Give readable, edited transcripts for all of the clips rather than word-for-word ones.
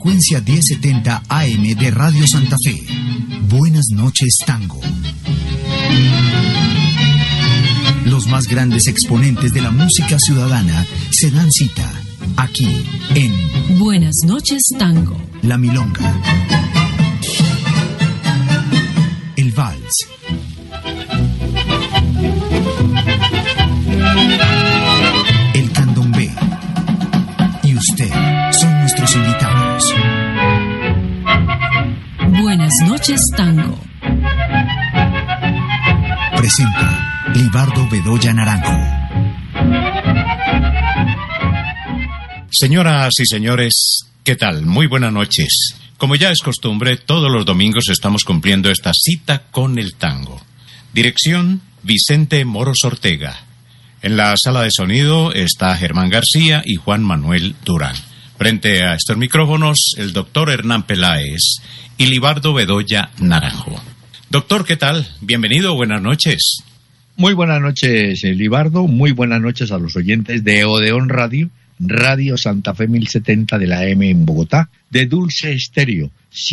frecuencia 1070 AM de Radio Santa Fe. Buenas noches, Tango. Los más grandes exponentes de la música ciudadana se dan cita aquí en Buenas noches, Tango. La Milonga, el Vals, el Candombe y usted son nuestros invitados. Buenas noches, Tango. Presenta Libardo Bedoya Naranjo. Señoras y señores, ¿qué tal? Muy buenas noches. Como ya es costumbre, todos los domingos estamos cumpliendo esta cita con el tango. Dirección, Vicente Moros Ortega. En la sala de sonido está Germán García y Juan Manuel Durán. Frente a estos micrófonos, el doctor Hernán Peláez y Libardo Bedoya Naranjo. Doctor, ¿qué tal? Bienvenido, buenas noches. Muy buenas noches, Libardo. Muy buenas noches a los oyentes de Odeón Radio, Radio Santa Fe 1070 de la AM en Bogotá, de Dulce Estéreo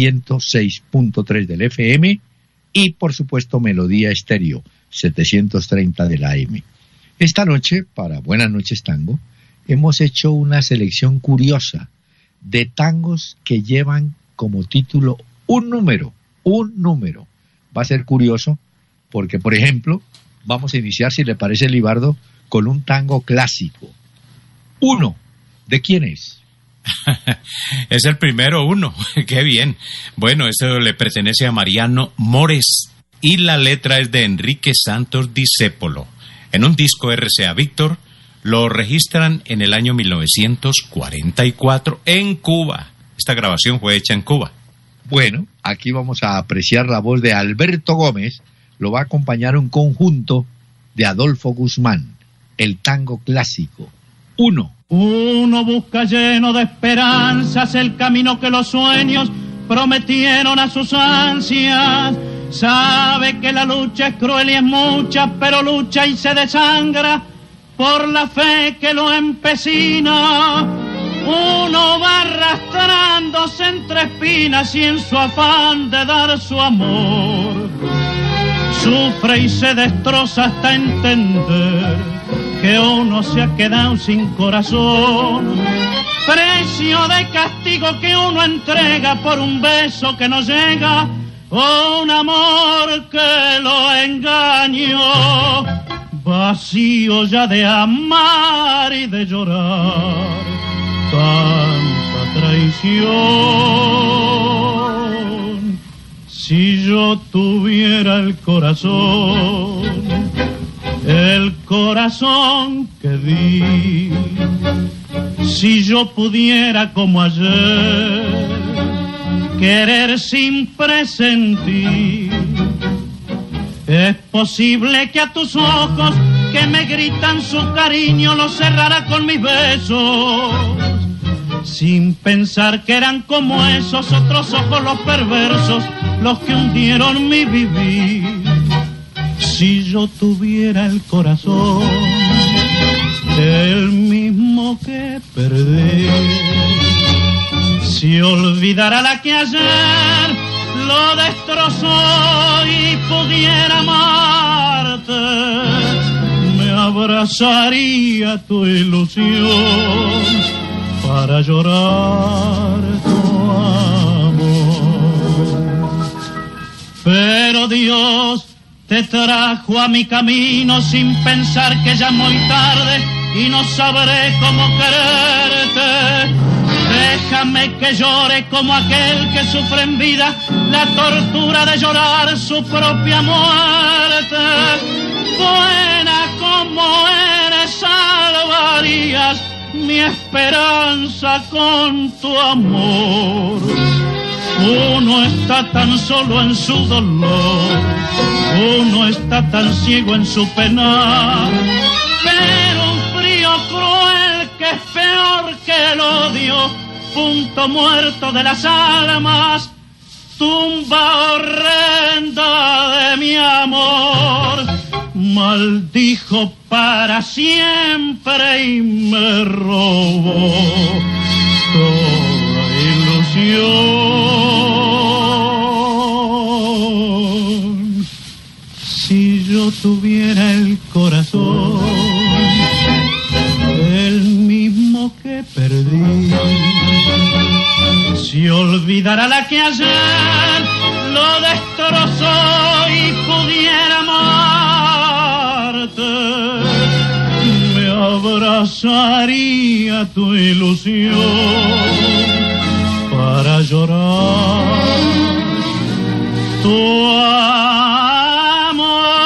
106.3 del FM y, por supuesto, Melodía Estéreo 730 de la AM. Esta noche, para Buenas noches Tango, hemos hecho una selección curiosa de tangos que llevan como título un número. Va a ser curioso porque, por ejemplo, vamos a iniciar, si le parece, Libardo, con un tango clásico. Uno. ¿De quién es? Es el primero uno. Qué bien. Bueno, eso le pertenece a Mariano Mores y la letra es de Enrique Santos Discépolo. En un disco RCA Víctor lo registran en el año 1944 en Cuba. Esta grabación fue hecha en Cuba. Bueno, aquí vamos a apreciar la voz de Alberto Gómez. Lo va a acompañar un conjunto de Adolfo Guzmán, el tango clásico. Uno busca lleno de esperanzas el camino que los sueños prometieron a sus ansias. Sabe que la lucha es cruel y es mucha, pero lucha y se desangra por la fe que lo empecina. Uno va arrastrándose entre espinas y en su afán de dar su amor sufre y se destroza hasta entender que uno se ha quedado sin corazón. Precio de castigo que uno entrega por un beso que no llega o un amor que lo engañó. Vacío ya de amar y de llorar tanta traición. Si yo tuviera el corazón que di, si yo pudiera como ayer querer sin presentir, es posible que a tus ojos que me gritan su cariño los cerrara con mis besos, sin pensar que eran como esos otros ojos los perversos, los que hundieron mi vivir. Si yo tuviera el corazón, el mismo que perdí, si olvidara la que ayer lo destrozó y pudiera amarte, me abrazaría tu ilusión para llorar tu amor. Pero Dios te trajo a mi camino sin pensar que ya es muy tarde y no sabré cómo quererte. Déjame que llore como aquel que sufre en vida la tortura de llorar su propia muerte. Buena como eres, salvarías mi esperanza con tu amor. Uno está tan solo en su dolor, uno está tan ciego en su penar, pero un frío cruel que es peor que el odio, punto muerto de las almas, tumba horrenda de mi amor, maldijo para siempre y me robó toda ilusión. ilusión. Si yo tuviera el corazón, el mismo que perdí, si olvidara la que ayer lo destrozó y pudiera amarte, me abrazaría tu ilusión para llorar tu amor.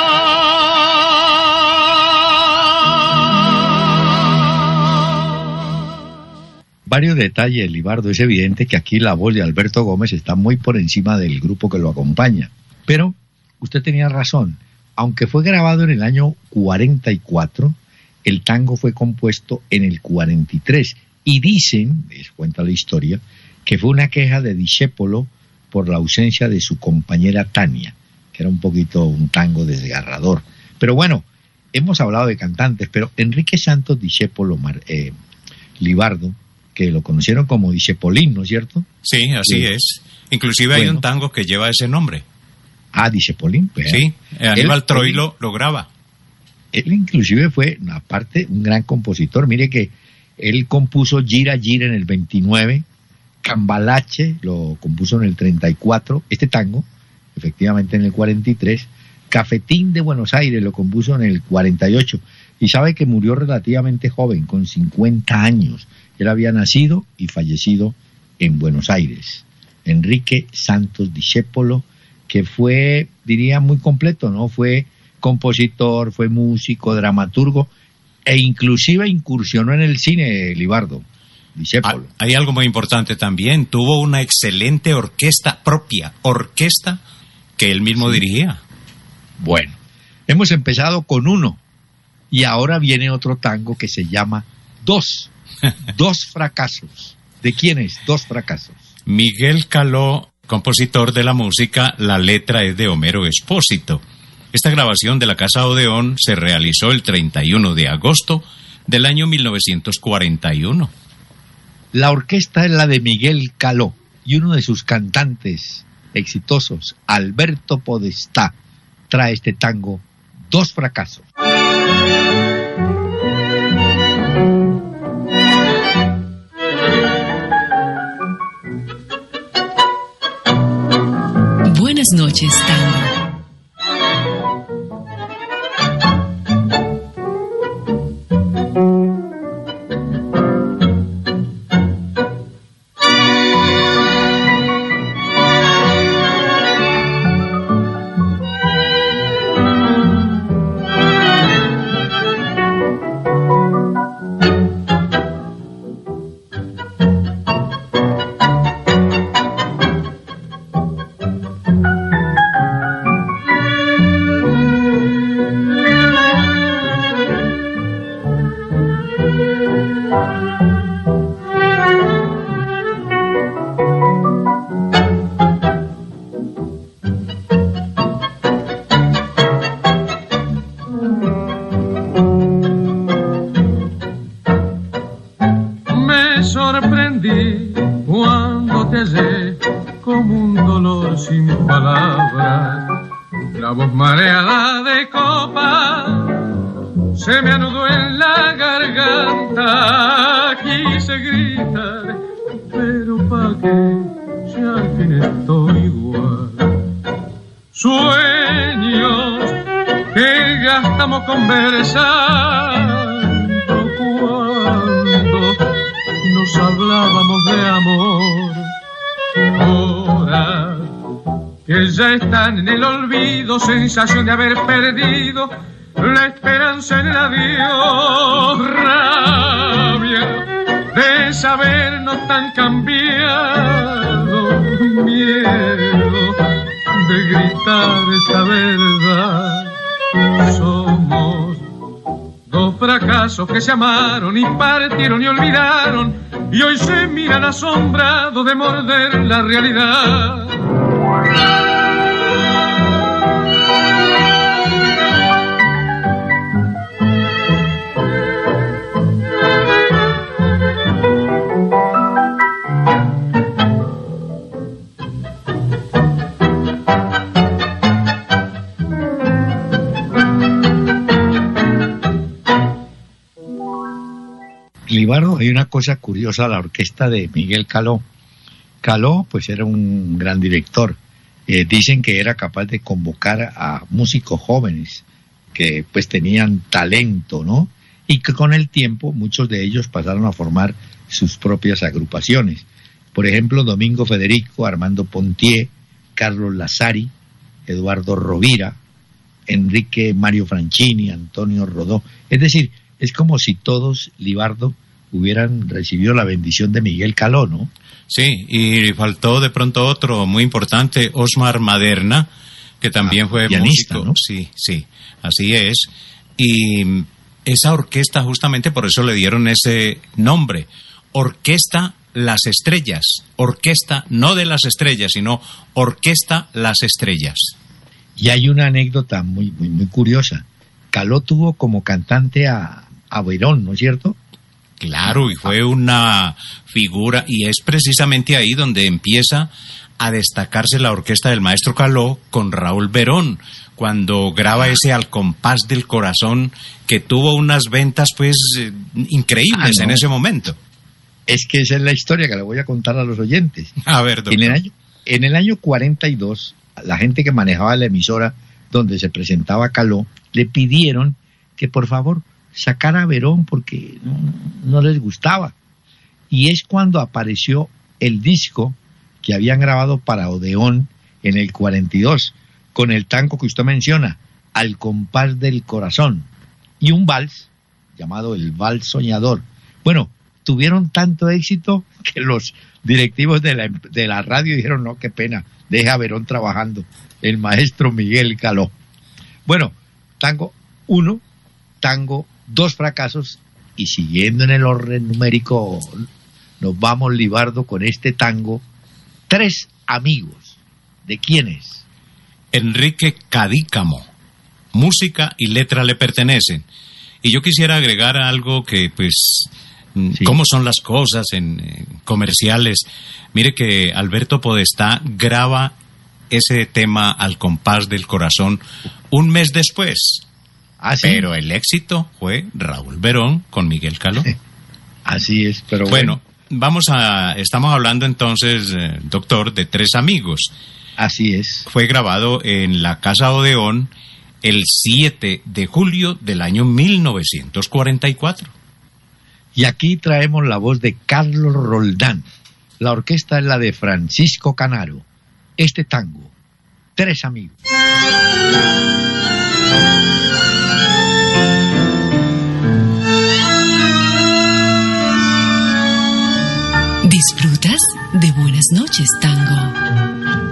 Varios detalles, Libardo. Es evidente que aquí la voz de Alberto Gómez está muy por encima del grupo que lo acompaña. Pero usted tenía razón. Aunque fue grabado en el año 44, el tango fue compuesto en el 43. Y dicen, les cuenta la historia, que fue una queja de Discépolo por la ausencia de su compañera Tania, que era un poquito un tango desgarrador. Pero bueno, hemos hablado de cantantes, pero Enrique Santos Discépolo, Libardo, que lo conocieron como Discepolín, ¿no es cierto? Sí, así es. Inclusive hay un tango que lleva ese nombre. Ah, Discepolín. Pues, sí, Aníbal Troilo lo graba. Él inclusive fue, aparte, un gran compositor. Mire que él compuso Gira Gira en el 29, Cambalache lo compuso en el 34, este tango, efectivamente en el 43, Cafetín de Buenos Aires lo compuso en el 48, y sabe que murió relativamente joven, con 50 años. Él había nacido y fallecido en Buenos Aires. Enrique Santos Discépolo, que fue, diría, muy completo, ¿no? Fue compositor, fue músico, dramaturgo, e inclusive incursionó en el cine, Libardo. Discépolo. Hay algo muy importante también. Tuvo una excelente orquesta propia, orquesta que él mismo dirigía. Bueno, hemos empezado con uno y ahora viene otro tango que se llama Dos. Dos fracasos. ¿De quién es? Dos fracasos. Miguel Caló, compositor de la música, la letra es de Homero Expósito. Esta grabación de la Casa Odeón se realizó el 31 de agosto del año 1941. La orquesta es la de Miguel Caló y uno de sus cantantes exitosos, Alberto Podestá, trae este tango Dos fracasos. Buenas noches, tango. sorprendí cuando te hallé como un dolor sin palabras. La voz mareada de copa se me anudó en la garganta. Quise gritar, pero pa' qué, si al fin estoy igual. Sueños que gastamos conversando cuando nos hablábamos de amor. Horas que ya están en el olvido, sensación de haber perdido la esperanza en el adiós. Rabia de sabernos tan cambiado, miedo de gritar esta verdad. Somos dos fracasos que se amaron y partieron y olvidaron, y hoy se miran asombrados de morder la realidad. Libardo, hay una cosa curiosa, la orquesta de Miguel Caló. Caló, pues era un gran director. Dicen que era capaz de convocar a músicos jóvenes que pues tenían talento, ¿no? Y que con el tiempo muchos de ellos pasaron a formar sus propias agrupaciones. Por ejemplo, Domingo Federico, Armando Pontier, Carlos Lazzari, Eduardo Rovira, Enrique Mario Franchini, Antonio Rodó. Es decir, es como si todos, Libardo, hubieran recibido la bendición de Miguel Caló, ¿no? Sí, y faltó de pronto otro muy importante, Osmar Maderna, que también fue pianista, músico. ¿no? Sí, así es. Y esa orquesta, justamente por eso le dieron ese nombre, Orquesta Las Estrellas. Orquesta no de las estrellas, sino Orquesta Las Estrellas. Y hay una anécdota muy curiosa. Caló tuvo como cantante a Verón, ¿no es cierto? Claro, y fue una figura, y es precisamente ahí donde empieza a destacarse la orquesta del maestro Caló con Raúl Verón, cuando graba ese Al compás del corazón, que tuvo unas ventas pues increíbles en ese momento. Es que esa es la historia que le voy a contar a los oyentes. A ver, doctor. En el año 42, la gente que manejaba la emisora donde se presentaba Caló, le pidieron que por favor sacara a Verón porque no les gustaba. Y es cuando apareció el disco que habían grabado para Odeón en el 42, con el tango que usted menciona, Al compás del corazón, y un vals llamado el Vals Soñador. Bueno, tuvieron tanto éxito que los directivos de la radio dijeron, no, qué pena, deja a Verón trabajando, el maestro Miguel Caló. Bueno, tango 1, tango 2 fracasos, y siguiendo en el orden numérico, nos vamos, Libardo, con este tango, 3 amigos. ¿De quiénes? Enrique Cadícamo. Música y letra le pertenecen. Y yo quisiera agregar algo que, pues, sí, cómo son las cosas en comerciales. Mire que Alberto Podestá graba ese tema Al compás del corazón un mes después. ¿Ah, sí? Pero el éxito fue Raúl Verón con Miguel Caló. Así es, pero bueno. Estamos hablando entonces, doctor, de 3 amigos. Así es. Fue grabado en la Casa Odeón el 7 de julio del año 1944. Y aquí traemos la voz de Carlos Roldán. La orquesta es la de Francisco Canaro. Este tango, 3 amigos. Disfrutas de Buenas noches, Tango.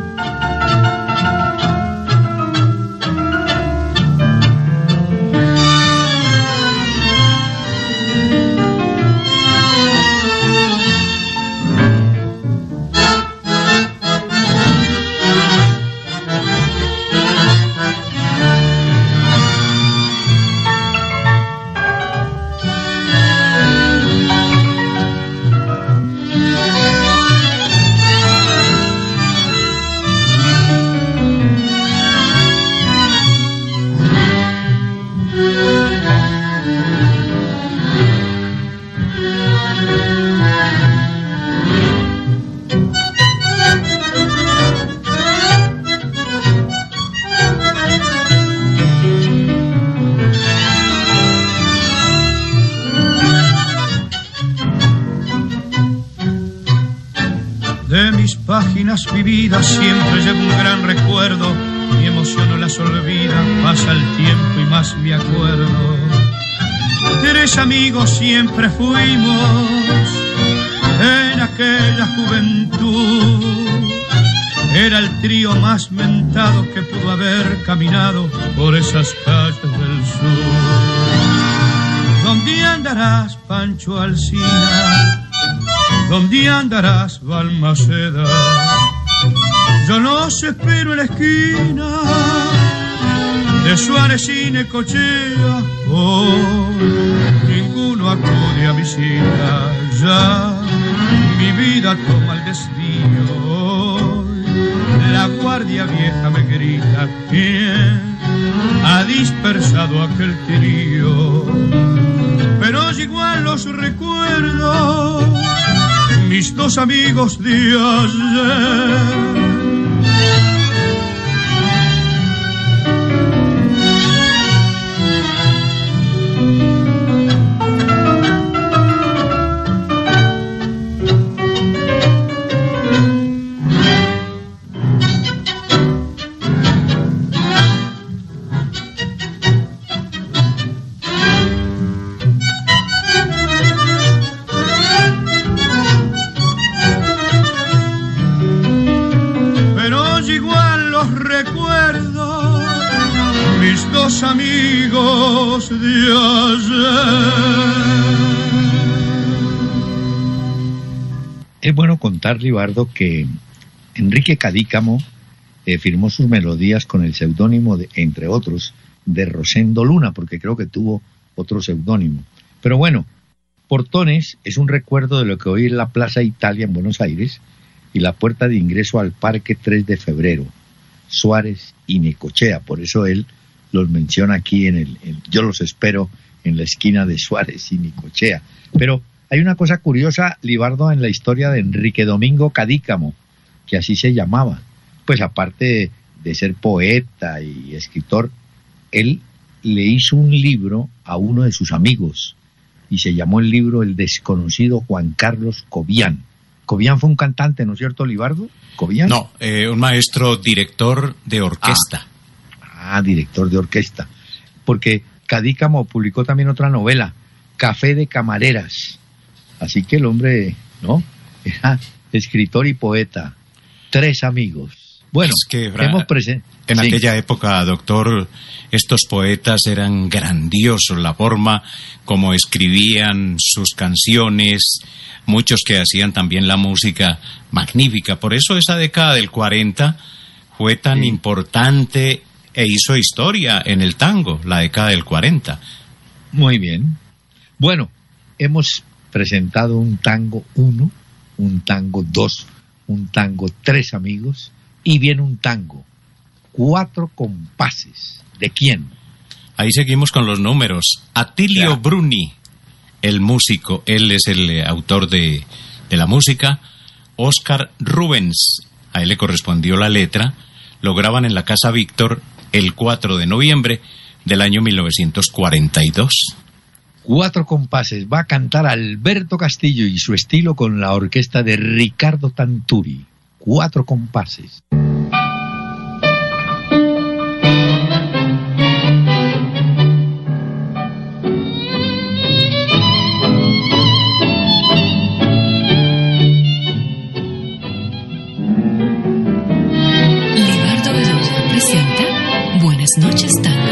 Páginas vividas siempre llevo un gran recuerdo, mi emoción no las olvida, pasa el tiempo y más me acuerdo. 3 amigos siempre fuimos en aquella juventud, era el trío más mentado que pudo haber caminado por esas calles del sur. ¿Dónde andarás, Pancho Alsina? ¿Dónde andarás, Balmaceda? Yo los espero en la esquina de Suárez y Necochea. Oh, ninguno acude a mi cita, ya mi vida toma el desvío. La guardia vieja me grita, ¿quién ha dispersado aquel trío, pero igual los recuerdo, mis dos amigos de ayer. Amigos de ayer. Es bueno contar, Libardo, que Enrique Cadícamo firmó sus melodías con el seudónimo, entre otros, de Rosendo Luna, porque creo que tuvo otro seudónimo. Pero bueno, Portones es un recuerdo de lo que hoy es la Plaza Italia en Buenos Aires y la puerta de ingreso al Parque 3 de Febrero, Suárez y Necochea. Por eso él los menciona aquí yo los espero en la esquina de Suárez y Necochea. Pero hay una cosa curiosa, Libardo, en la historia de Enrique Domingo Cadícamo, que así se llamaba. Pues aparte de ser poeta y escritor, él le hizo un libro a uno de sus amigos y se llamó el libro El desconocido Juan Carlos Cobian. Cobian fue un cantante, ¿no es cierto, Libardo? ¿Cobian? No, un maestro director de orquesta. Director de orquesta. Porque Cadícamo publicó también otra novela, Café de Camareras. Así que el hombre, ¿no? Era escritor y poeta. 3 amigos. Bueno, es que, hemos en aquella época, doctor, estos poetas eran grandiosos, la forma como escribían sus canciones, muchos que hacían también la música magnífica. Por eso esa década del 40 fue tan importante e hizo historia en el tango, la década del 40. Muy bien. Bueno, hemos presentado un tango 1, un tango 2, un tango 3 amigos, y viene un tango 4 compases. ¿De quién? Ahí seguimos con los números. Atilio Bruni, el músico, él es el autor de la música. Oscar Rubens, a él le correspondió la letra. Lo graban en la Casa Víctor el 4 de noviembre del año 1942. 4 compases. Va a cantar Alberto Castillo y su estilo con la orquesta de Ricardo Tanturi. 4 compases. Buenas noches, tango.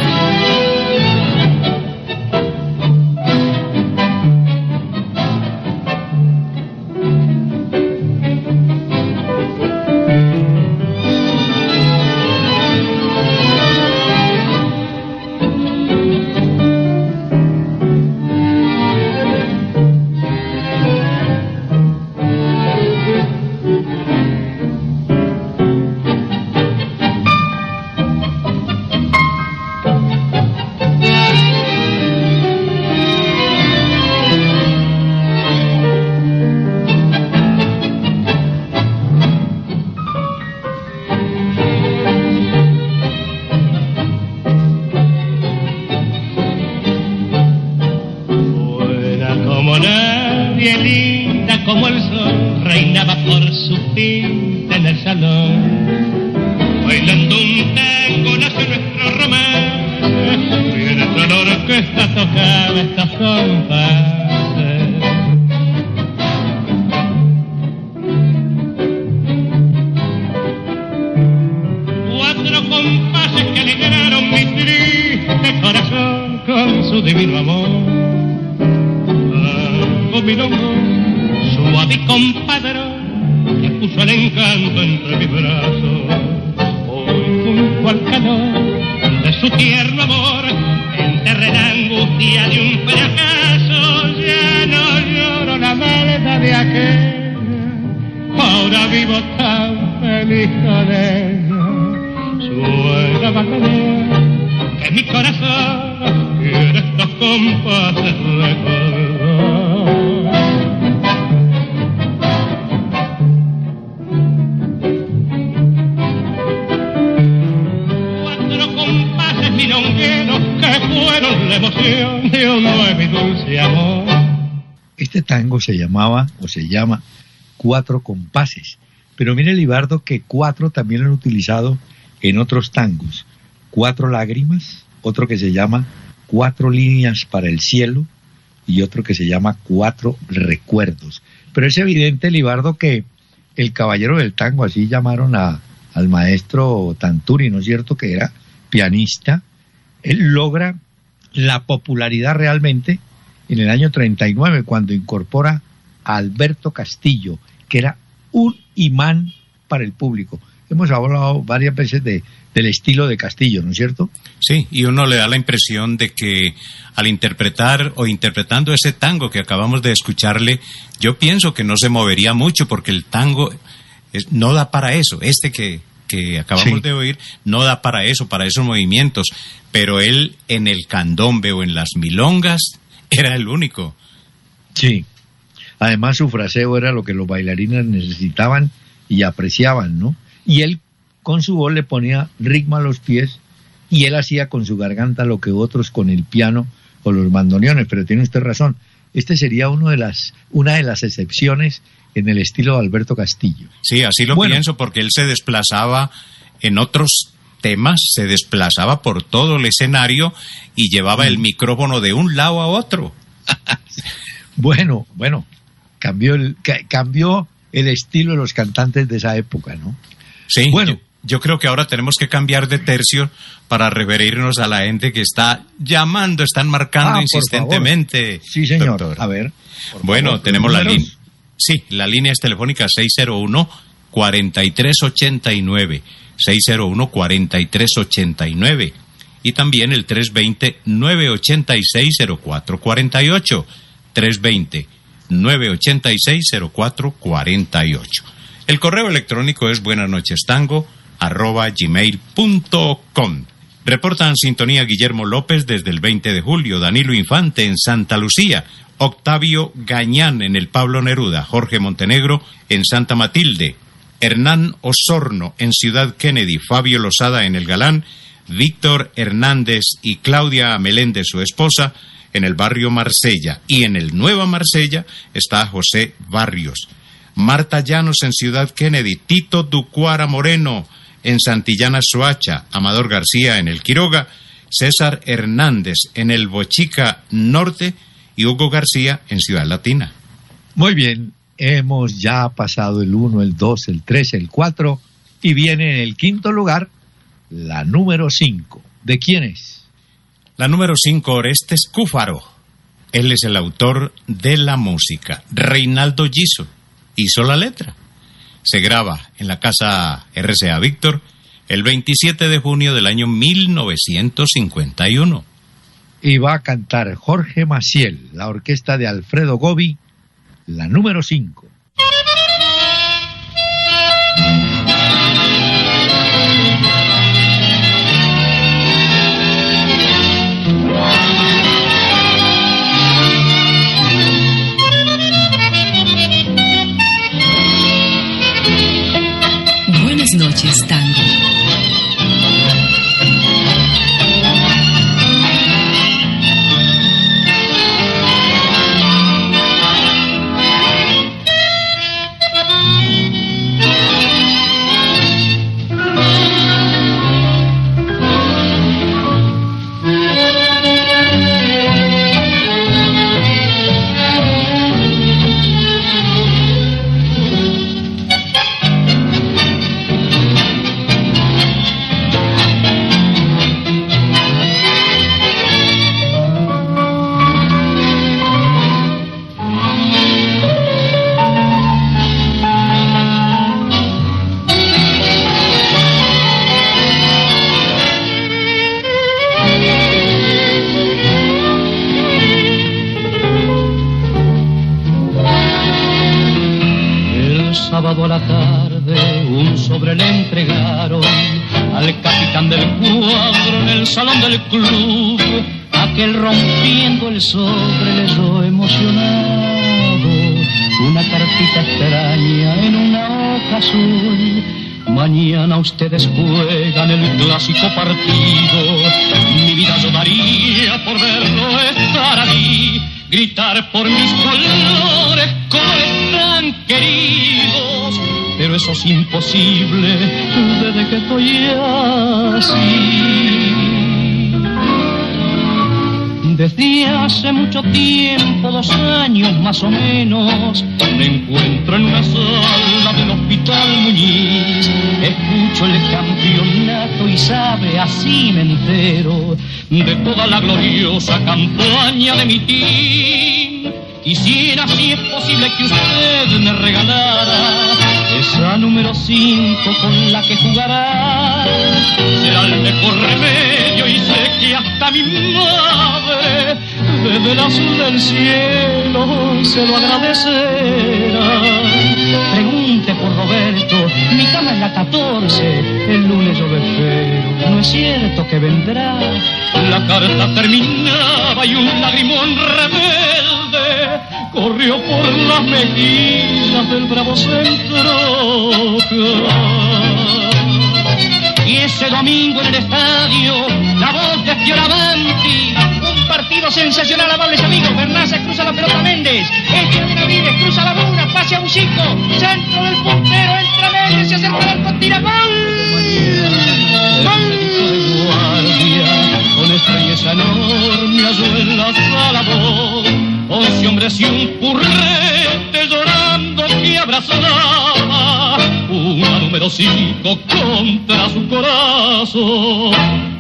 que mi corazón tiene estos compases de milongueros que fueron la emoción de un nuevo y dulce amor. Este tango se llamaba o se llama Cuatro Compases, pero mire, Libardo, que cuatro también lo han utilizado en otros tangos. Cuatro Lágrimas, otro que se llama Cuatro Líneas para el Cielo y otro que se llama Cuatro Recuerdos. Pero es evidente, Libardo, que el caballero del tango, así llamaron al maestro Tanturi, ¿no es cierto?, que era pianista. Él logra la popularidad realmente en el año 39, cuando incorpora a Alberto Castillo, que era un imán para el público. Hemos hablado varias veces del estilo de Castillo, ¿no es cierto? Sí, y uno le da la impresión de que al interpretar o interpretando ese tango que acabamos de escucharle, yo pienso que no se movería mucho porque el tango no da para eso. Que acabamos de oír no da para eso, para esos movimientos, pero él en el candombe o en las milongas era el único. Sí, además su fraseo era lo que los bailarines necesitaban y apreciaban, ¿no? Y él con su voz le ponía ritmo a los pies y él hacía con su garganta lo que otros con el piano o los bandoneones, pero tiene usted razón, este sería una de las excepciones en el estilo de Alberto Castillo. Sí, así lo pienso, porque él se desplazaba en otros temas, se desplazaba por todo el escenario y llevaba el micrófono de un lado a otro. Bueno, cambió el estilo de los cantantes de esa época, ¿no? Sí, bueno. Yo creo que ahora tenemos que cambiar de tercio para referirnos a la gente que está llamando, están marcando insistentemente. Sí, señor. Doctor. A ver. Bueno, tenemos la línea. Sí, la línea es telefónica 601-4389, 601-4389, y también el 320-986-0448, 320-986-0448. El correo electrónico es buenasnochestango@gmail.com. Reportan sintonía Guillermo López desde el 20 de julio, Danilo Infante en Santa Lucía, Octavio Gañán en el Pablo Neruda, Jorge Montenegro en Santa Matilde, Hernán Osorno en Ciudad Kennedy, Fabio Lozada en El Galán, Víctor Hernández y Claudia Meléndez, su esposa, en el barrio Marsella, y en el Nueva Marsella está José Barrios. Marta Llanos en Ciudad Kennedy, Tito Ducuara Moreno en Santillana Soacha, Amador García en el Quiroga, César Hernández en el Bochica Norte y Hugo García en Ciudad Latina. Muy bien, hemos ya pasado el 1, el 2, el 3, el 4 y viene en el quinto lugar la número 5. ¿De quién es? La número 5, Orestes Cúfaro. Él es el autor de la música. Reinaldo Giso hizo la letra. Se graba en la casa RCA Víctor el 27 de junio del año 1951. Y va a cantar Jorge Maciel, la orquesta de Alfredo Gobi, la número 5. Buenas noches, tango. A la tarde un sobre le entregaron al capitán del cuadro en el salón del club. Aquel rompiendo el sobre leyó emocionado una cartita extraña en una hoja azul. Mañana ustedes juegan el clásico partido. Mi vida yo daría por verlo estar allí, gritar por mis colores, colores tan queridos. Pero eso es imposible desde que estoy así. Desde hace mucho tiempo, 2 años más o menos, me encuentro en una sala del Hospital Muñiz. Escucho el campeonato y sabe, así me entero de toda la gloriosa campaña de mi team. Quisiera, si es posible, que usted me regalara esa número 5 con la que jugará. Será el mejor remedio y sé que hasta mi madre desde el azul del cielo se lo agradecerá. Pregunte por Roberto, mi cama es la 14, el lunes yo lo espero, no es cierto que vendrá. La carta terminaba y un lagrimón rebelde corrió por las mejillas del bravo centro. Y ese domingo en el estadio, la voz de Fioravanti, un partido sensacional, amables amigos. Bernaza cruza la pelota a Méndez, echa Benavides, cruza la luna, pase a Busico, centro del puntero, entra Méndez, se acerca al arco, tira, ¡gol! Con extrañeza enorme halló en la sala voz 11 hombres y un currete llorando que abrazaba una número 5 contra su corazón.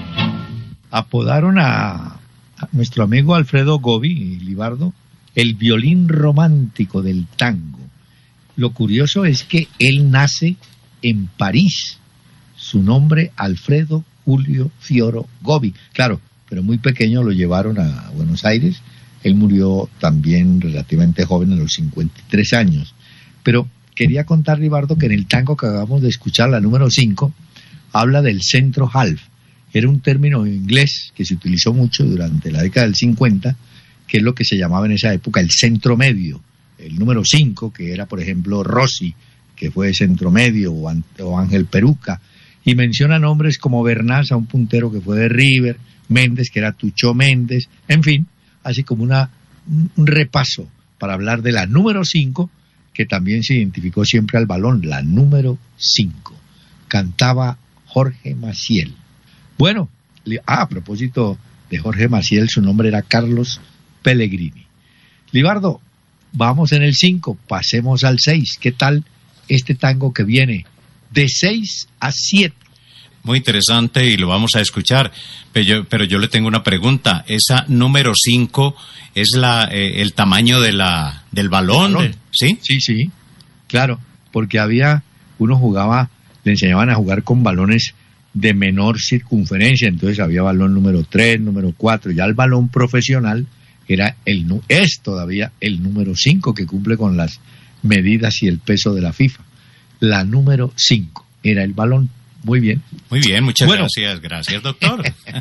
Apodaron a nuestro amigo Alfredo Gobi, Libardo, el violín romántico del tango. Lo curioso es que él nace en París. Su nombre, Alfredo Julio Fioro Gobi. Claro, pero muy pequeño lo llevaron a Buenos Aires. Él murió también relativamente joven, a los 53 años. Pero quería contar, Libardo, que en el tango que acabamos de escuchar, la número 5, habla del centro half. Era un término inglés que se utilizó mucho durante la década del 50, que es lo que se llamaba en esa época el centro medio. El número 5, que era, por ejemplo, Rossi, que fue centro medio, o Ángel Peruca. Y menciona nombres como Bernaza, un puntero que fue de River, Méndez, que era Tucho Méndez, en fin, así como un repaso para hablar de la número 5, que también se identificó siempre al balón, la número 5. Cantaba Jorge Maciel. Bueno, a propósito de Jorge Maciel, su nombre era Carlos Pellegrini. Libardo, vamos en el 5, pasemos al 6. ¿Qué tal este tango que viene de 6 a 7? Muy interesante y lo vamos a escuchar, pero yo le tengo una pregunta. ¿Esa número 5 es el tamaño del balón? ¿Sí? Sí, claro, porque uno jugaba, le enseñaban a jugar con balones de menor circunferencia, entonces había balón número 3, número 4, ya el balón profesional es todavía el número 5, que cumple con las medidas y el peso de la FIFA. La número 5 era el balón. Muy bien. Muy bien, muchas gracias. Gracias, doctor.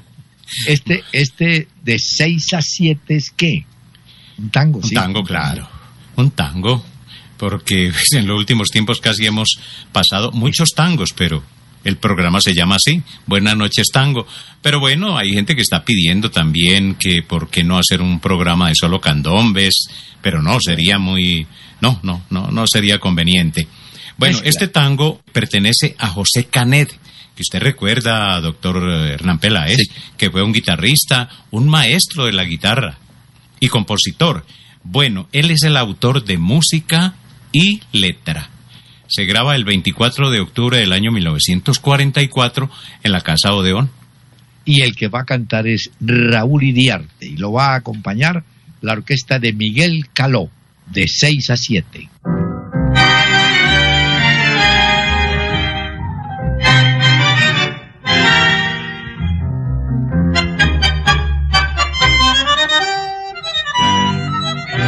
Este de 6 a 7 es ¿qué? Un tango, ¿sí? Un tango, claro. Un tango. Porque en los últimos tiempos casi hemos pasado muchos tangos, pero el programa se llama así, Buenas noches Tango. Pero bueno, hay gente que está pidiendo también que por qué no hacer un programa de solo candombes, pero no, sería no sería conveniente. Bueno, este tango pertenece a José Canet, que usted recuerda, doctor Hernán Peláez, sí, que fue un guitarrista, un maestro de la guitarra y compositor. Bueno, él es el autor de música y letra. Se graba el 24 de octubre del año 1944 en la Casa Odeón. Y el que va a cantar es Raúl Iriarte, y lo va a acompañar la orquesta de Miguel Caló, de 6 a 7.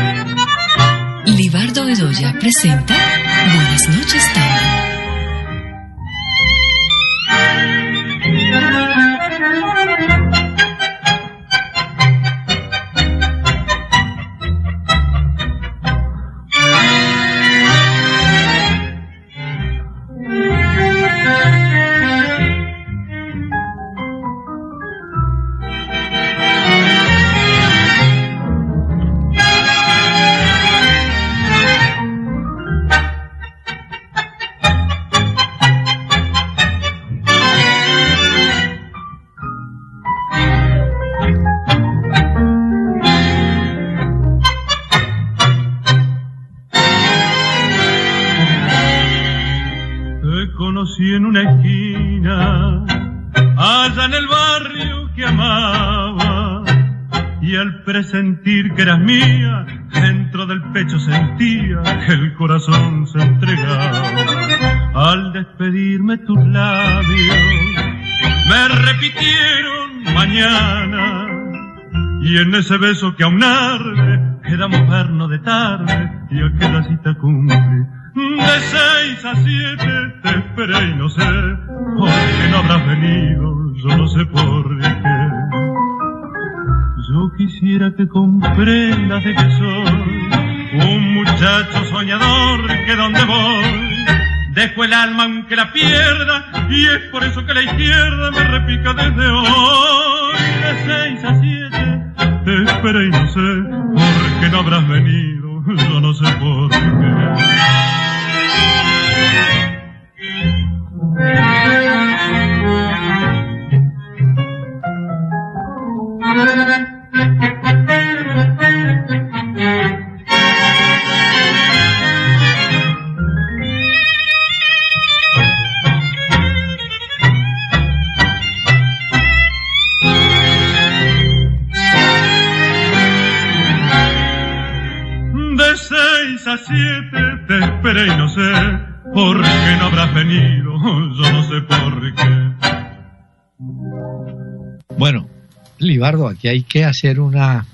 Libardo Bedoya presenta Buenas noches Tango. conocí en una esquina, allá en el barrio que amaba, y al presentir que eras mía, dentro del pecho sentía que el corazón se entregaba. Al despedirme tus labios me repitieron mañana, y en ese beso que aún arde quedamos vernos de tarde y aquella cita cumple. De 6 a 7 te esperé y no sé por qué no habrás venido, yo no sé por qué. Yo quisiera que comprendas de que soy un muchacho soñador que donde voy dejo el alma aunque la pierda, y es por eso que la izquierda me repica desde hoy. De 6 a 7 te esperé y no sé por qué no habrás venido, yo no sé por qué. De 6 a 7 te esperé y no sé por qué no habrás venido, yo no sé por qué. Bueno, Libardo, aquí hay que hacer una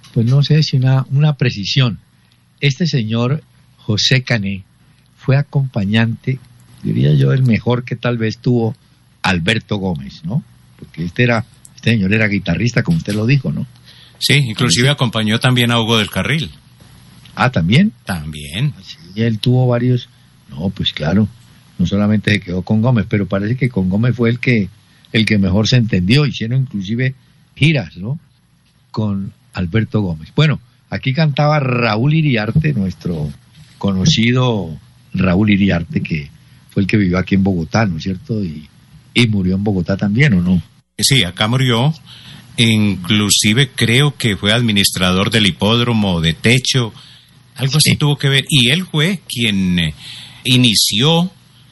precisión. Este señor José Cané fue acompañante, diría yo, el mejor que tal vez tuvo Alberto Gómez, ¿no? Porque este señor era guitarrista, como usted lo dijo, ¿no? Sí, inclusive acompañó también a Hugo del Carril. Ah, ¿también? También. Sí, él tuvo varios. No, pues claro, no solamente se quedó con Gómez, pero parece que con Gómez fue el que mejor se entendió. Hicieron inclusive giras, ¿no? Con Alberto Gómez. Bueno, aquí cantaba Raúl Iriarte, nuestro conocido Raúl Iriarte, que fue el que vivió aquí en Bogotá, ¿no es cierto? Y murió en Bogotá también, ¿o no? Sí, acá murió. Inclusive creo que fue administrador del hipódromo de Techo. Algo así tuvo que ver. Y él fue quien inició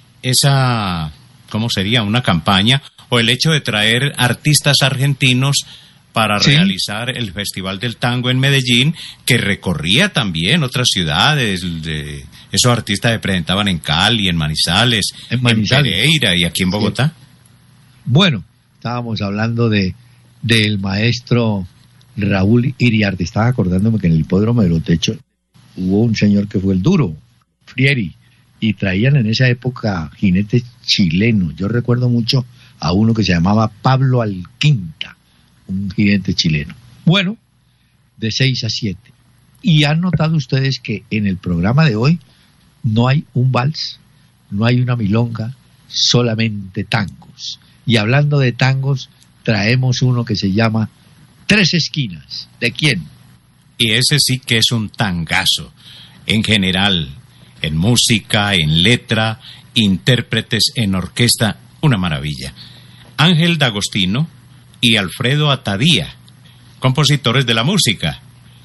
esa, ¿cómo sería? Una campaña, o el hecho de traer artistas argentinos para realizar el Festival del Tango en Medellín, que recorría también otras ciudades. Esos artistas se presentaban en Cali, en Manizales, en Pereira y aquí en Bogotá. Sí. Bueno, estábamos hablando del maestro Raúl Iriarte. Estaba acordándome que en el hipódromo de Los Techos hubo un señor que fue el Duro, Frieri, y traían en esa época jinetes chilenos. Yo recuerdo mucho a uno que se llamaba Pablo Alquinta, un jinete chileno. Bueno, de 6 a 7. Y han notado ustedes que en el programa de hoy no hay un vals, no hay una milonga, solamente tangos. Y hablando de tangos, traemos uno que se llama Tres Esquinas. ¿De quién? Y ese sí que es un tangazo. En general, en música, en letra, intérpretes, en orquesta, una maravilla. Ángel D'Agostino y Alfredo Atadía, compositores de la música.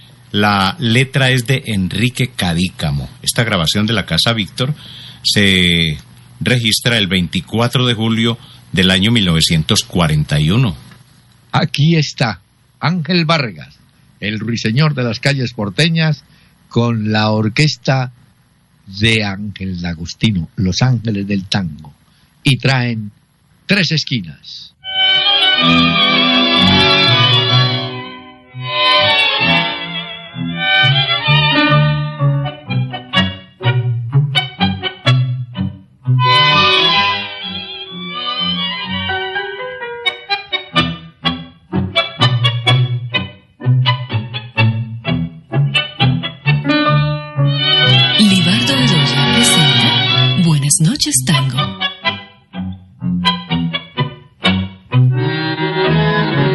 La letra es de Enrique Cadícamo. Esta grabación de la Casa Víctor se registra el 24 de julio del año 1941. Aquí está Ángel Vargas, el ruiseñor de las calles porteñas, con la orquesta de Ángel D'Agostino, Los Ángeles del Tango, y traen Tres Esquinas. Buenas noches, tango.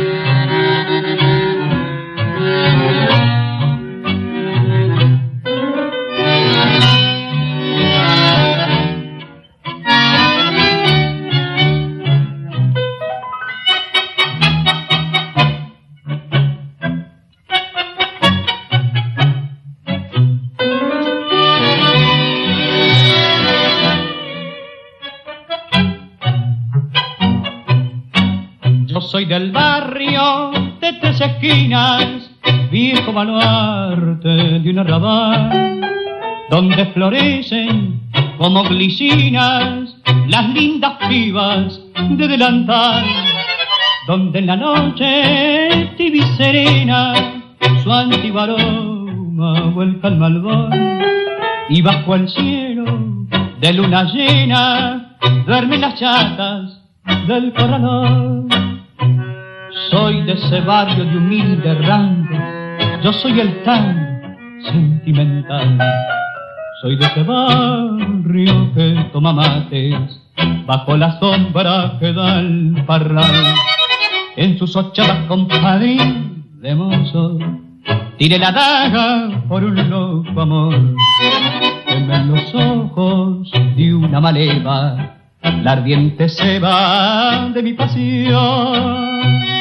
soy del barrio de Tres Esquinas, viejo baluarte de un arrabal, donde florecen como glicinas las lindas pibas de delantal, donde en la noche tibia y serena su antiguo aroma vuelca al malvón, y bajo el cielo de luna llena duermen las chatas del corralón. Soy de ese barrio de humilde rango, yo soy el tan sentimental. Soy de ese barrio que toma mates bajo la sombra que da el parral. En sus ochavas compadrín de mozo tire la daga por un loco amor. Quemen los ojos de una maleva la ardiente ceba de mi pasión.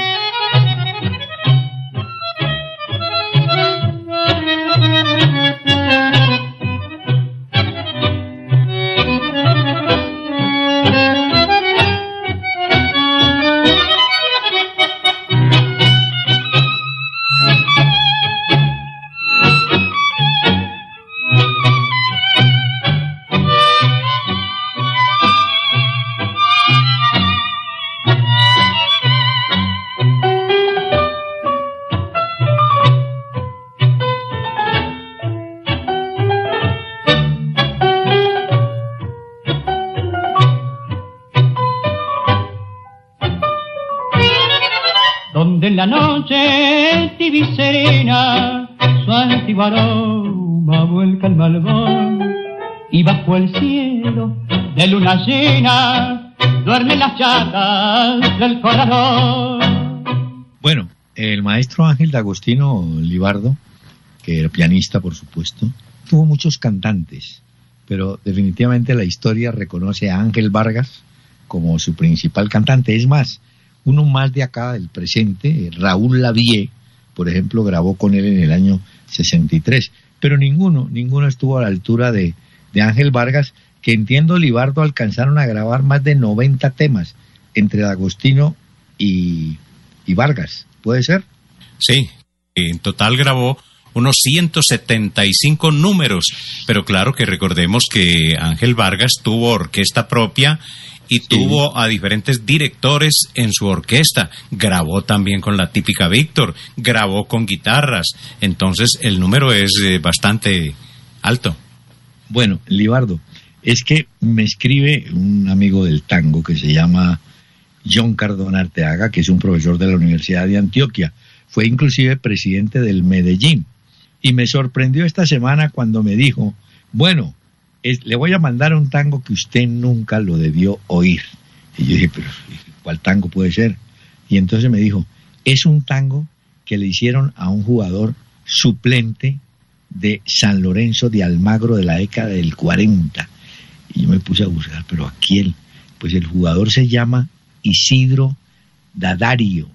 Donde en la noche tibia y serena su antiguo aroma vuelca el malvón, y bajo el cielo de luna llena duermen las chatas del corralón. Bueno, el maestro Ángel D'Agostino Libardo, que era pianista por supuesto, tuvo muchos cantantes, pero definitivamente la historia reconoce a Ángel Vargas como su principal cantante. Es más, uno más de acá, del presente, Raúl Lavie, por ejemplo, grabó con él en el año 63, pero ninguno estuvo a la altura de Ángel Vargas, que entiendo Libardo alcanzaron a grabar más de 90 temas entre D'Agostino y Vargas, ¿puede ser? Sí, en total grabó unos 175 números, pero claro que recordemos que Ángel Vargas tuvo orquesta propia y tuvo a diferentes directores en su orquesta. Grabó también con la típica Víctor, grabó con guitarras, entonces el número es bastante alto. Bueno, Libardo, es que me escribe un amigo del tango que se llama John Cardona Arteaga, que es un profesor de la Universidad de Antioquia, fue inclusive presidente del Medellín, y me sorprendió esta semana cuando me dijo, bueno, le voy a mandar un tango que usted nunca lo debió oír. Y yo dije, pero ¿cuál tango puede ser? Y entonces me dijo, es un tango que le hicieron a un jugador suplente de San Lorenzo de Almagro de la década del 40. Y yo me puse a buscar, ¿pero a quién? Pues el jugador se llama Isidro Adario.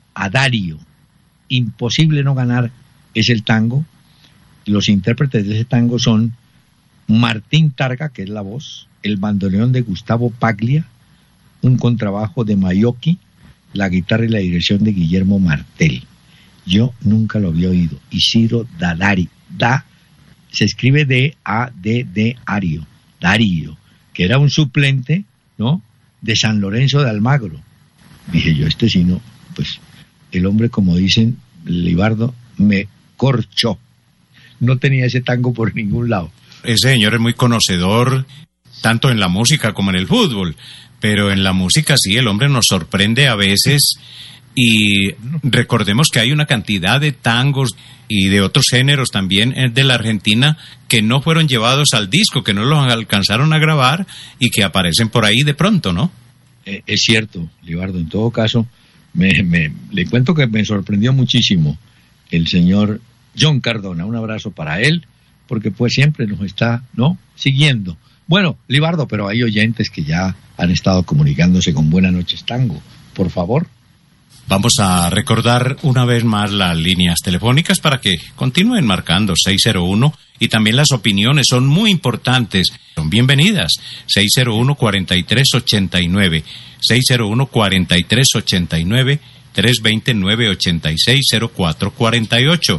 Imposible no ganar es el tango. Los intérpretes de ese tango son Martín Targa, que es la voz, el bandoneón de Gustavo Paglia, un contrabajo de Maioki, la guitarra y la dirección de Guillermo Martel. Yo nunca lo había oído. Isidro Dario. Se escribe D-A-D-D-Ario. Dario, que era un suplente, ¿no?, de San Lorenzo de Almagro. Dije yo, sí no, pues el hombre, como dicen, Libardo, me corchó. No tenía ese tango por ningún lado. Ese señor es muy conocedor, tanto en la música como en el fútbol, pero en la música sí, el hombre nos sorprende a veces, y recordemos que hay una cantidad de tangos y de otros géneros también de la Argentina que no fueron llevados al disco, que no los alcanzaron a grabar y que aparecen por ahí de pronto, ¿no? Es cierto, Libardo, en todo caso, le cuento que me sorprendió muchísimo el señor John Cardona. Un abrazo para él, porque pues siempre nos está, ¿no?, siguiendo. Bueno, Libardo, pero hay oyentes que ya han estado comunicándose con Buenas Noches Tango. Por favor. Vamos a recordar una vez más las líneas telefónicas para que continúen marcando 601, y también las opiniones son muy importantes, son bienvenidas. 601-4389, 601-4389, 320-986-0448.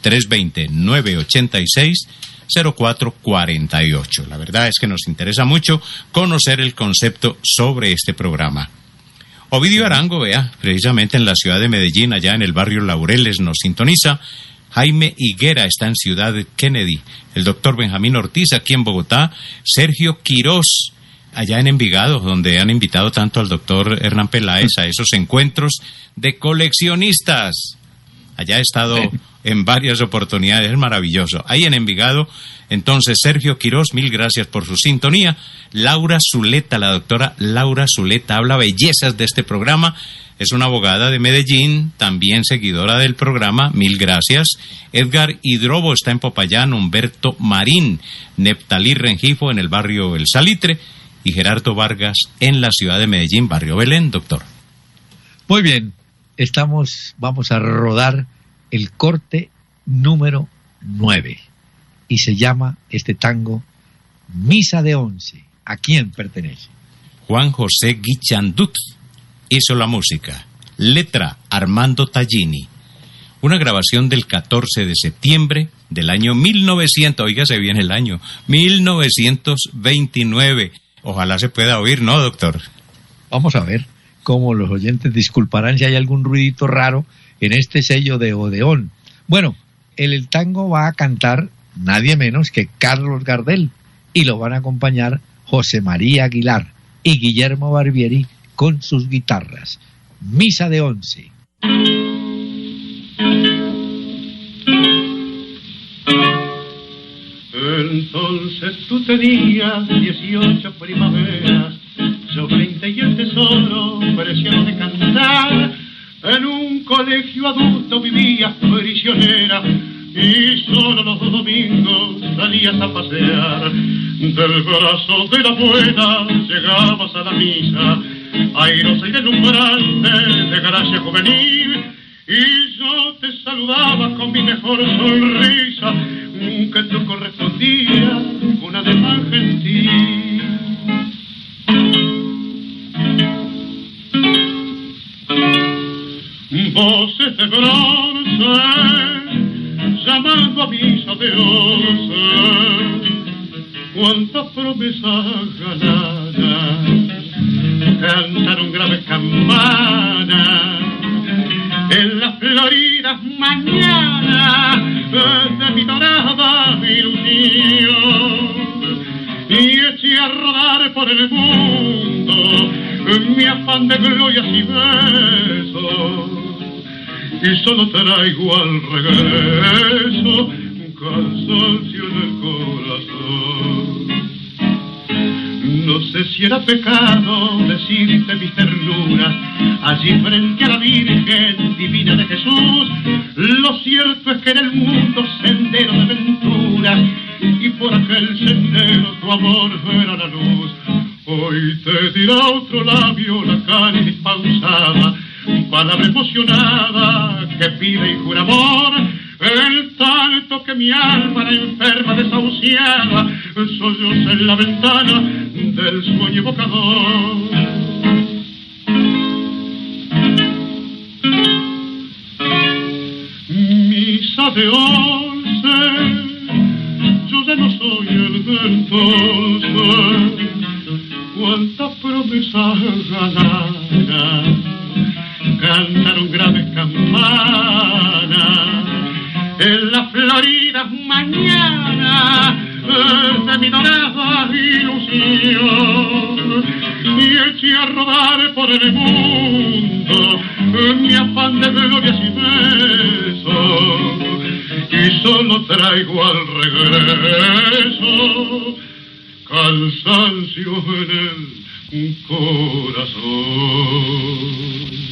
320-986-0448. La verdad es que nos interesa mucho conocer el concepto sobre este programa. Ovidio Arango, vea, precisamente en la ciudad de Medellín, allá en el barrio Laureles, nos sintoniza. Jaime Higuera está en Ciudad Kennedy. El doctor Benjamín Ortiz aquí en Bogotá. Sergio Quirós allá en Envigado, donde han invitado tanto al doctor Hernán Peláez a esos encuentros de coleccionistas. Allá he estado en varias oportunidades, es maravilloso. Ahí en Envigado, entonces, Sergio Quirós, mil gracias por su sintonía. Laura Zuleta, la doctora Laura Zuleta, habla bellezas de este programa. Es una abogada de Medellín, también seguidora del programa, mil gracias. Edgar Hidrobo está en Popayán, Humberto Marín, Neptalí Rengifo en el barrio El Salitre y Gerardo Vargas en la ciudad de Medellín, barrio Belén, doctor. Muy bien, vamos a rodar el corte número 9 y se llama este tango Misa de Once. ¿A quién pertenece? Juan José Guichandut hizo la música. Letra Armando Tallini. Una grabación del 14 de septiembre del año 1900. Oígase bien el año. 1929. Ojalá se pueda oír, ¿no, doctor? Vamos a ver cómo los oyentes disculparán si hay algún ruidito raro en este sello de Odeón. Bueno, el tango va a cantar nadie menos que Carlos Gardel y lo van a acompañar José María Aguilar y Guillermo Barbieri con sus guitarras. Misa de Once. Entonces tú tenías 18 primaveras, yo 20 y el tesoro preciado de cantar. En un colegio adulto vivías prisionera y solo los domingos salías a pasear. Del brazo de la abuela llegabas a la misa, airosa y deslumbrante de gracia juvenil, y yo te saludaba con mi mejor sonrisa, que tú correspondías con ademán gentil. Voces de bronce llamando a misa de once, cuántas promesas ganadas cantaron graves campanas en las floridas mañanas de mi dorada ilusión, y eché a rodar por el mundo mi afán de glorias y besos, y solo traigo al regreso cansancio en el corazón. No sé si era pecado decirte mis ternuras allí frente a la Virgen Divina de Jesús. Lo cierto es que en el mundo sendero de aventuras, y por aquel sendero tu amor era la luz. Hoy te dirá otro labio la cálida y pausada palabra emocionada que pide y jura amor. El tanto que mi alma la enferma desahuciada solloza en la ventana del sueño evocador. Misa de once, yo ya no soy el de entonces, cuántas promesas ganadas cantaron graves campanas en las floridas mañanas de mi dorada ilusión, y eché a rodar por el mundo mi afán de glorias y besos, y solo traigo al regreso cansancio en el corazón.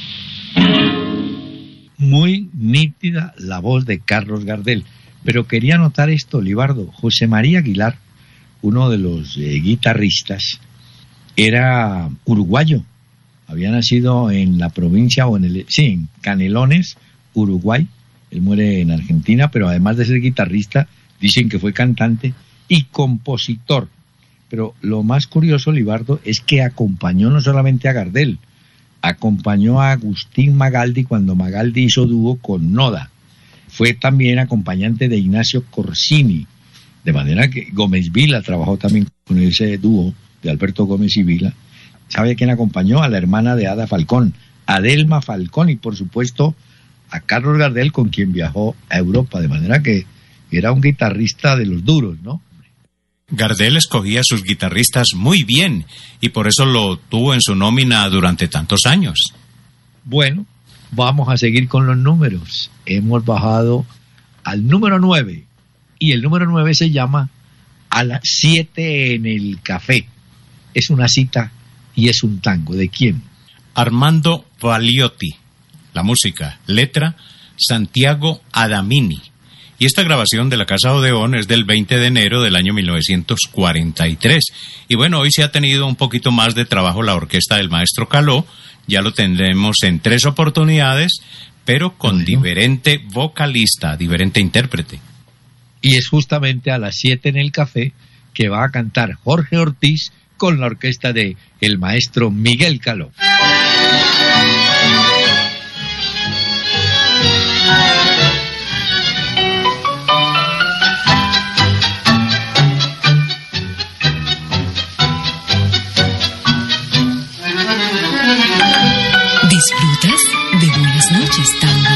Muy nítida la voz de Carlos Gardel, pero quería notar esto, Libardo. José María Aguilar, uno de los guitarristas, era uruguayo, había nacido en la provincia, en Canelones, Uruguay. Él muere en Argentina, pero además de ser guitarrista, dicen que fue cantante y compositor. Pero lo más curioso, Libardo, es que acompañó no solamente a Gardel, Acompañó a Agustín Magaldi cuando Magaldi hizo dúo con Noda. Fue también acompañante de Ignacio Corsini, de manera que Gómez Vila trabajó también con ese dúo de Alberto Gómez y Vila. ¿Sabe quién acompañó? A la hermana de Ada Falcón, Adelma Falcón, y por supuesto a Carlos Gardel, con quien viajó a Europa, de manera que era un guitarrista de los duros, ¿no? Gardel escogía a sus guitarristas muy bien y por eso lo tuvo en su nómina durante tantos años. Bueno, vamos a seguir con los números. Hemos bajado al número 9 y el número 9 se llama A las 7 en el café. Es una cita y es un tango. ¿De quién? Armando Valiotti. La música, letra, Santiago Adamini. Y esta grabación de la Casa Odeón es del 20 de enero del año 1943. Y bueno, hoy se ha tenido un poquito más de trabajo la orquesta del maestro Caló. Ya lo tendremos en 3 oportunidades, pero con diferente vocalista, diferente intérprete. Y es justamente a las 7 en el café que va a cantar Jorge Ortiz con la orquesta de el maestro Miguel Caló. Disfrutas de Buenas noches, Tango.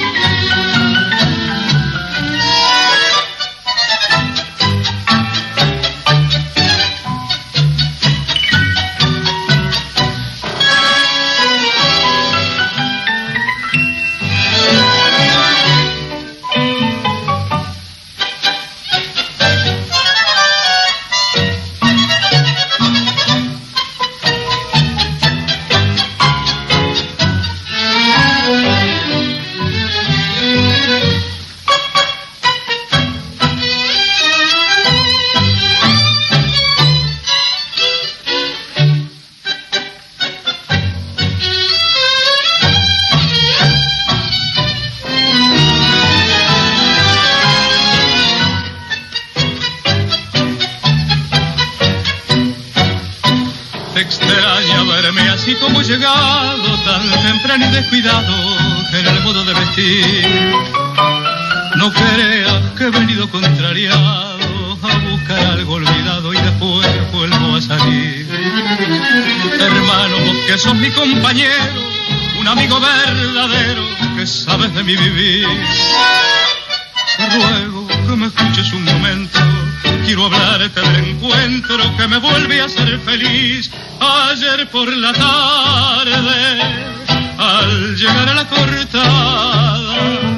Como he llegado tan temprano y descuidado en el modo de vestir, no creas que he venido contrariado a buscar algo olvidado y después vuelvo a salir. Hermano, vos que sos mi compañero, un amigo verdadero que sabes de mi vivir, te ruego que me escuches un momento. Quiero hablarte del encuentro que me vuelve a hacer feliz. Ayer por la tarde, al llegar a la cortada,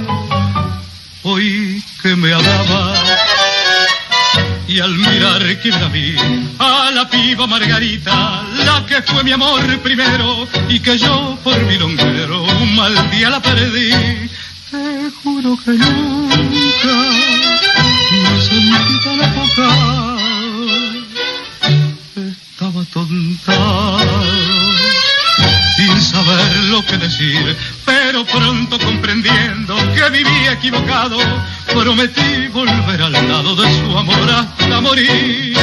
oí que me hablaba y al mirar que la vi, a la piba Margarita, la que fue mi amor primero y que yo por milonguero un mal día la perdí. Te juro que nunca me sentí tan apocado, estaba tontado, sin saber lo que decir, pero pronto comprendiendo que vivía equivocado, prometí volver al lado de su amor hasta morir.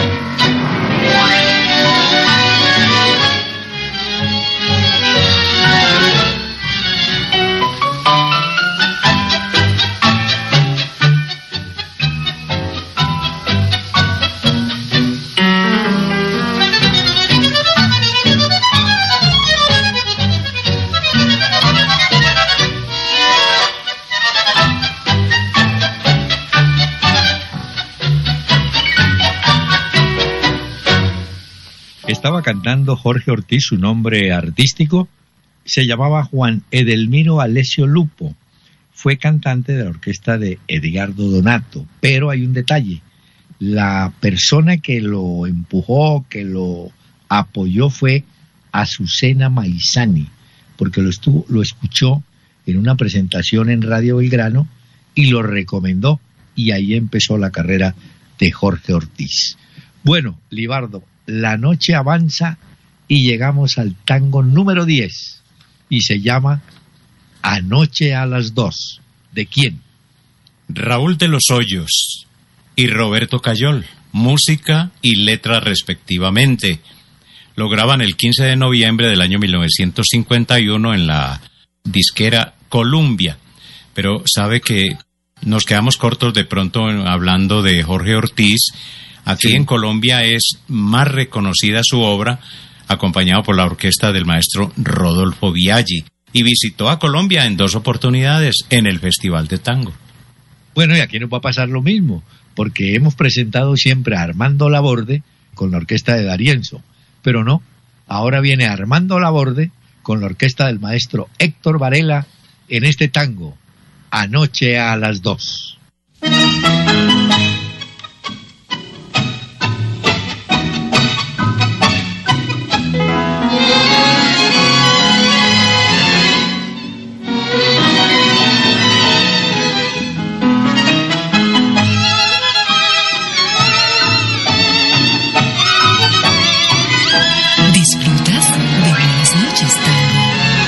Estaba cantando Jorge Ortiz, su nombre artístico se llamaba Juan Edelmiro Alessio Lupo. Fue cantante de la orquesta de Edgardo Donato, pero hay un detalle: la persona que lo empujó, que lo apoyó fue Azucena Maizani, porque lo escuchó en una presentación en Radio Belgrano y lo recomendó, y ahí empezó la carrera de Jorge Ortiz. Bueno, Libardo, la noche avanza y llegamos al tango número 10 y se llama Anoche a las 2. ¿De quién? Raúl de los Hoyos y Roberto Cayol, música y letra respectivamente. Lo graban el 15 de noviembre del año 1951 en la disquera Columbia. Pero sabe que nos quedamos cortos de pronto hablando de Jorge Ortiz. Aquí en Colombia es más reconocida su obra, acompañado por la orquesta del maestro Rodolfo Biaggi, y visitó a Colombia en 2 oportunidades en el Festival de Tango. Bueno, y aquí nos va a pasar lo mismo, porque hemos presentado siempre a Armando Laborde con la orquesta de D'Arienzo, pero no, ahora viene Armando Laborde con la orquesta del maestro Héctor Varela en este tango, Anoche a las 2. Disfrutas de Buenas noches, Tango.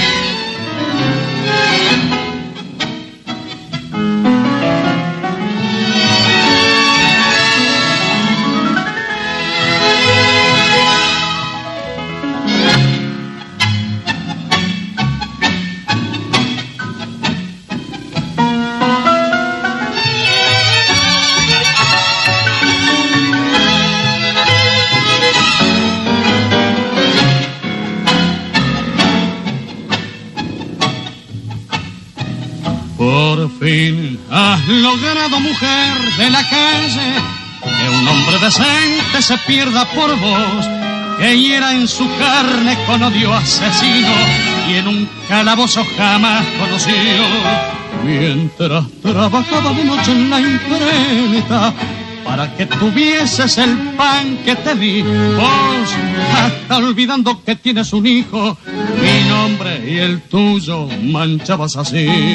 Por fin has logrado, mujer de la calle, que un hombre decente se pierda por vos, que hiera en su carne con odio asesino y en un calabozo jamás conoció. Mientras trabajaba de noche en la imprenta para que tuvieses el pan que te di, vos, hasta olvidando que tienes un hijo, mi nombre y el tuyo manchabas así.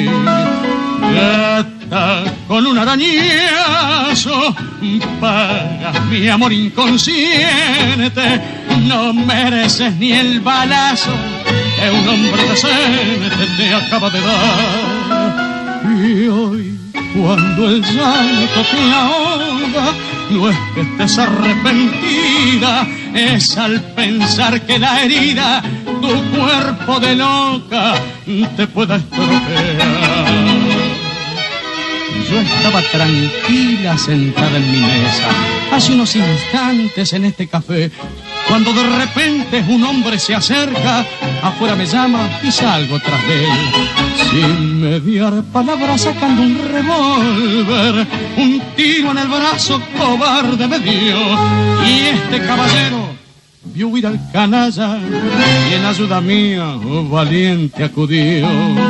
Gata, con un arañazo pagas mi amor inconsciente, no mereces ni el balazo que un hombre decente te acaba de dar. Y hoy, cuando el llanto te ahoga, no es que estés arrepentida, es al pensar que la herida, tu cuerpo de loca, te pueda estropear. Yo estaba tranquila sentada en mi mesa, hace unos instantes en este café, cuando de repente un hombre se acerca, afuera me llama y salgo tras de él. Sin mediar palabras, sacando un revólver, un tiro en el brazo cobarde me dio. Y este caballero vio huir al canalla y en ayuda mía valiente acudió.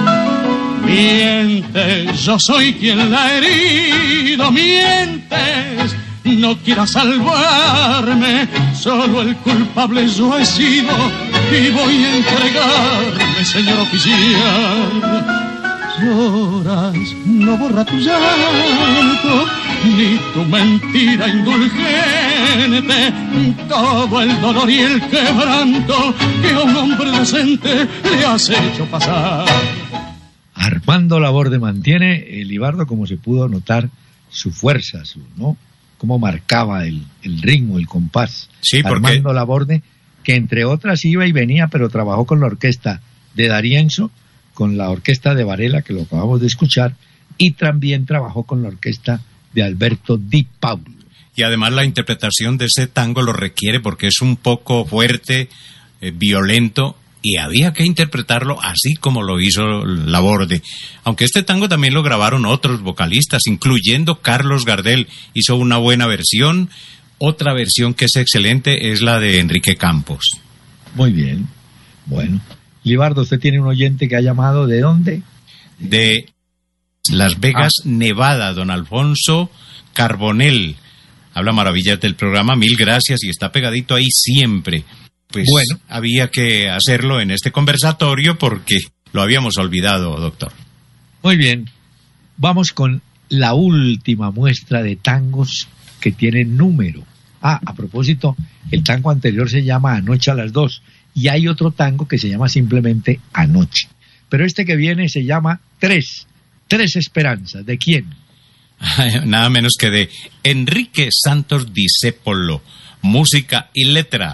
Mientes, yo soy quien la ha herido, mientes, no quieras salvarme, solo el culpable yo he sido y voy a entregarme, señor oficial. Lloras, no borra tu llanto, ni tu mentira indulgente, todo el dolor y el quebranto que a un hombre decente le has hecho pasar. Armando Laborde mantiene, Libardo, como se pudo notar, su fuerza, ¿no? Cómo marcaba el ritmo, el compás. Sí, porque Armando Laborde, que entre otras iba y venía, pero trabajó con la orquesta de D'Arienzo, con la orquesta de Varela, que lo acabamos de escuchar, y también trabajó con la orquesta de Alberto Di Paolo. Y además la interpretación de ese tango lo requiere porque es un poco fuerte, violento, y había que interpretarlo así como lo hizo Laborde. Aunque este tango también lo grabaron otros vocalistas, incluyendo Carlos Gardel. Hizo una buena versión. Otra versión que es excelente es la de Enrique Campos. Muy bien. Bueno, Libardo, usted tiene un oyente que ha llamado, ¿de dónde? De Las Vegas, Nevada, don Alfonso Carbonell. Habla maravillas del programa, mil gracias, y está pegadito ahí siempre. Pues bueno, había que hacerlo en este conversatorio porque lo habíamos olvidado, doctor. Muy bien, vamos con la última muestra de tangos que tienen número. A propósito, el tango anterior se llama Anoche a las 2 y hay otro tango que se llama simplemente Anoche. Pero este que viene se llama Tres Esperanzas. ¿De quién? Nada menos que de Enrique Santos Discépolo, música y letra.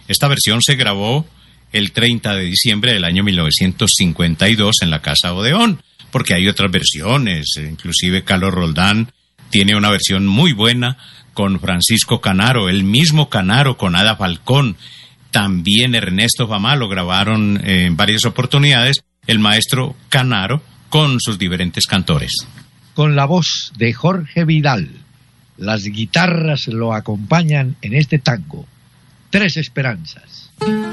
Esta versión se grabó el 30 de diciembre del año 1952 en la Casa Odeón, porque hay otras versiones, inclusive Carlos Roldán tiene una versión muy buena con Francisco Canaro, el mismo Canaro con Ada Falcón, también Ernesto Famá lo grabaron en varias oportunidades, el maestro Canaro con sus diferentes cantores. Con la voz de Jorge Vidal, las guitarras lo acompañan en este tango, Tres Esperanzas.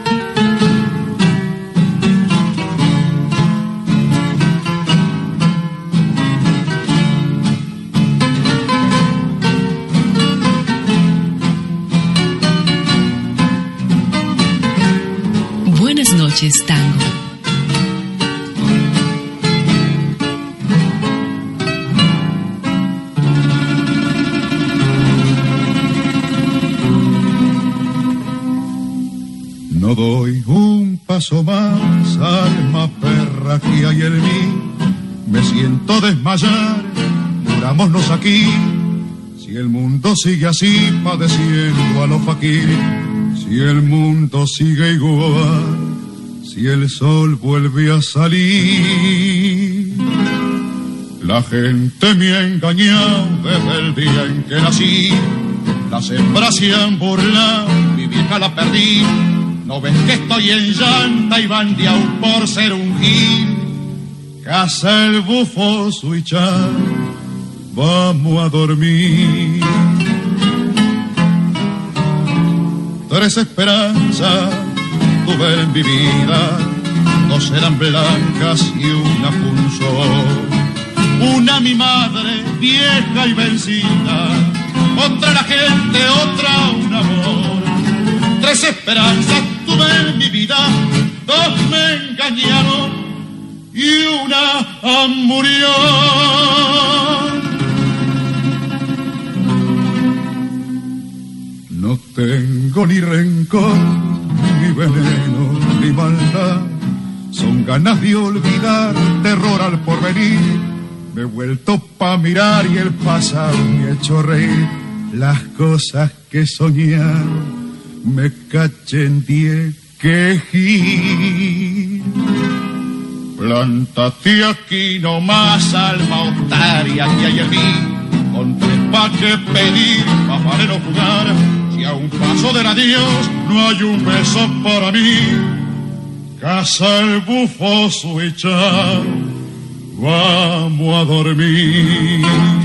Buenas noches, tango. No doy un paso más, alma perra que hay en mí. Me siento desmayar, murámonos aquí. Si el mundo sigue así, padeciendo a los faquires. Si el mundo sigue igual, si el sol vuelve a salir. La gente me ha engañado desde el día en que nací. Las hembras se han burlado, mi vieja la perdí. No ves que estoy en llanta y bandeado por ser un gil. Casa el bufo suichar, vamos a dormir. Tres esperanzas tuve en mi vida, dos eran blancas y una punzó. Una mi madre, vieja y vencida, otra la gente, otra un amor. Tres esperanzas tuve en mi vida, dos me engañaron y una murió. No tengo ni rencor, ni veneno, ni maldad. Son ganas de olvidar, terror al porvenir. Me he vuelto pa' mirar y el pasado me ha hecho reír. Las cosas que soñar me cacheteé quejí. Plántate aquí nomás, alma otaria que hay en mí. Con tres pa' que pedir, pa' farero jugar. Si a un paso del adiós no hay un beso para mí. Casa el bufo suichar, vamos a dormir.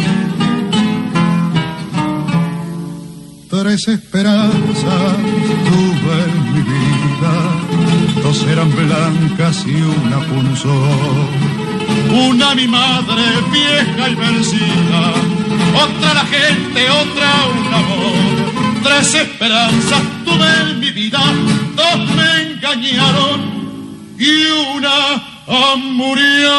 Tres esperanzas tuve en mi vida, dos eran blancas y una punzó. Una mi madre, vieja y vencida, otra la gente, otra un amor. Tres esperanzas tuve en mi vida, dos me engañaron y una murió.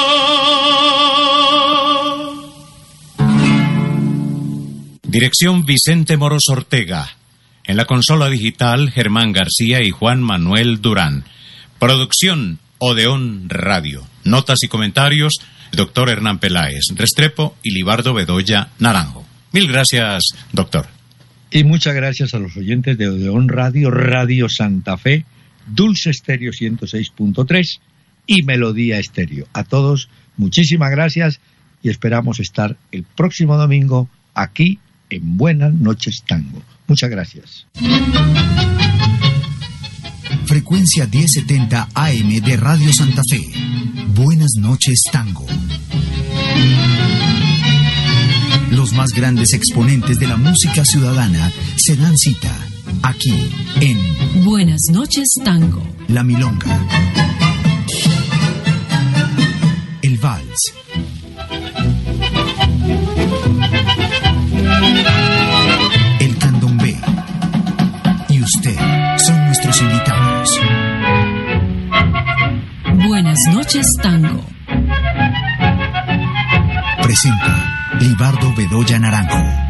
Dirección Vicente Moros Ortega. En la consola digital, Germán García y Juan Manuel Durán. Producción Odeón Radio. Notas y comentarios, doctor Hernán Peláez Restrepo y Libardo Bedoya Naranjo. Mil gracias, doctor. Y muchas gracias a los oyentes de Odeón Radio, Radio Santa Fe, Dulce Estéreo 106.3 y Melodía Estéreo. A todos, muchísimas gracias y esperamos estar el próximo domingo aquí en Buenas Noches Tango. Muchas gracias. Frecuencia 1070 AM de Radio Santa Fe. Buenas Noches Tango. Los más grandes exponentes de la música ciudadana se dan cita aquí en Buenas Noches Tango. La Milonga, el Vals, el Candombe y usted son nuestros invitados. Buenas Noches Tango. Presenta Libardo Bedoya Naranjo.